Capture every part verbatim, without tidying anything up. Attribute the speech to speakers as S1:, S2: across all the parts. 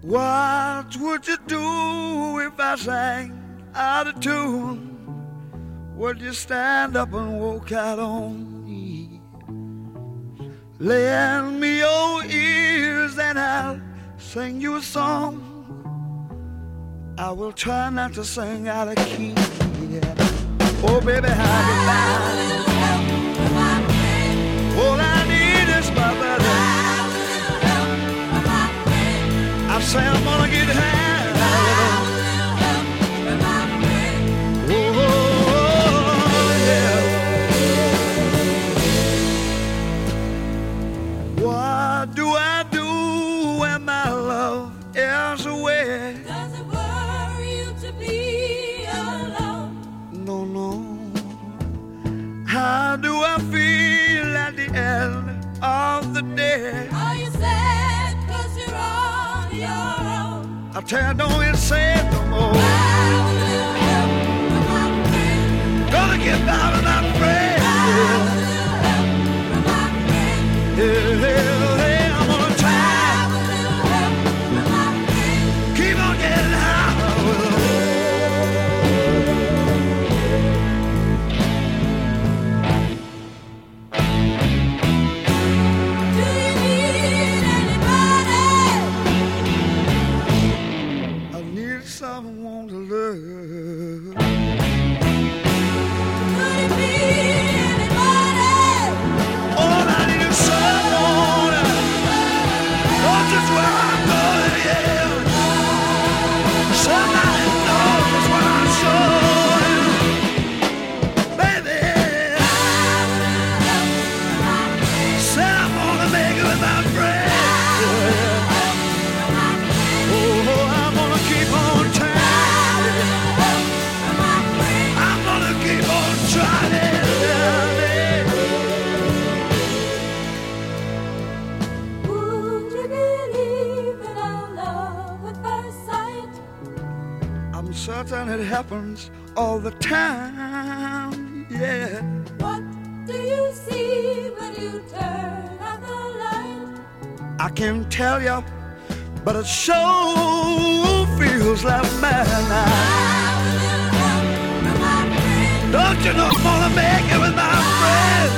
S1: What would you do if I sang out of tune? Would you stand up and walk out on me? Lend me your ears and I'll sing you a song. I will try not to sing out of key. Yeah. Oh, baby, how you like? All I need is my buddy. I say I'm gonna get high. Oh, yeah. What do I do when my love is away?
S2: Does it worry you to be alone?
S1: No, no. How do I feel at the end of the day?
S2: Are you sad cause you're on your own?
S1: I tell you, don't even say it no more. Gonna get by with my friend. Yeah, yeah, yeah, I'm gonna try. Keep on getting high.
S2: Do you need anybody?
S1: I need someone to love.
S2: Could it be anybody?
S1: All I need is someone. Knows just where I'm going, yeah. Somebody knows what I'm showing. Baby, said I'm gonna make it with my friends. Oh, I'm gonna keep on trying. I'm gonna keep on trying.
S2: Would you believe in our love at first sight?
S1: I'm certain it happens all the time, yeah.
S2: What do you see when you turn out the light?
S1: I can't tell you, but it sure feels like midnight. Don't you know I'm gonna make it with my friends?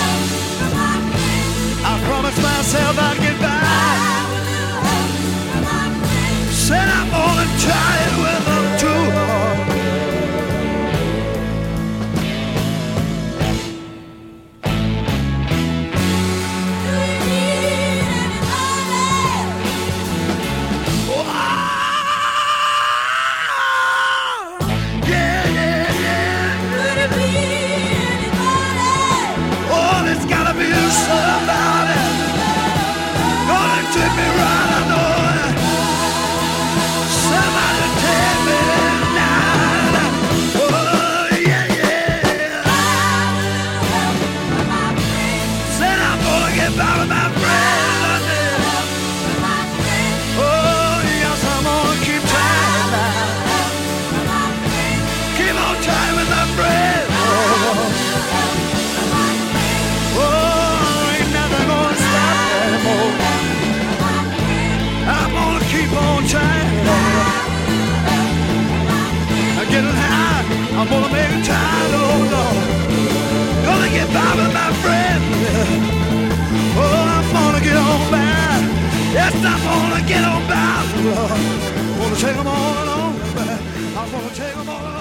S1: I promised myself I'd get by. Said I'm gonna try it with them too hard.
S2: Do you need anybody?
S1: Oh, yeah, yeah, yeah.
S2: Could it be anybody?
S1: Oh, there's gotta be somebody gonna treat me right, I know it. Somebody take me tonight. Oh, yeah, yeah. Said I'm gonna get by with my friends. I did. Oh, yes, I'm gonna keep trying now. Keep on trying with my friends. Oh, oh, ain't nothing gonna stop me anymore. I'm gonna keep on trying. I'm getting high. I'm gonna make it time, oh Lord. Gonna get by with my friend. Oh, I'm gonna get on by. Yes, I'm gonna get on by, Lord. Gonna take them all along. I'm gonna take them all along.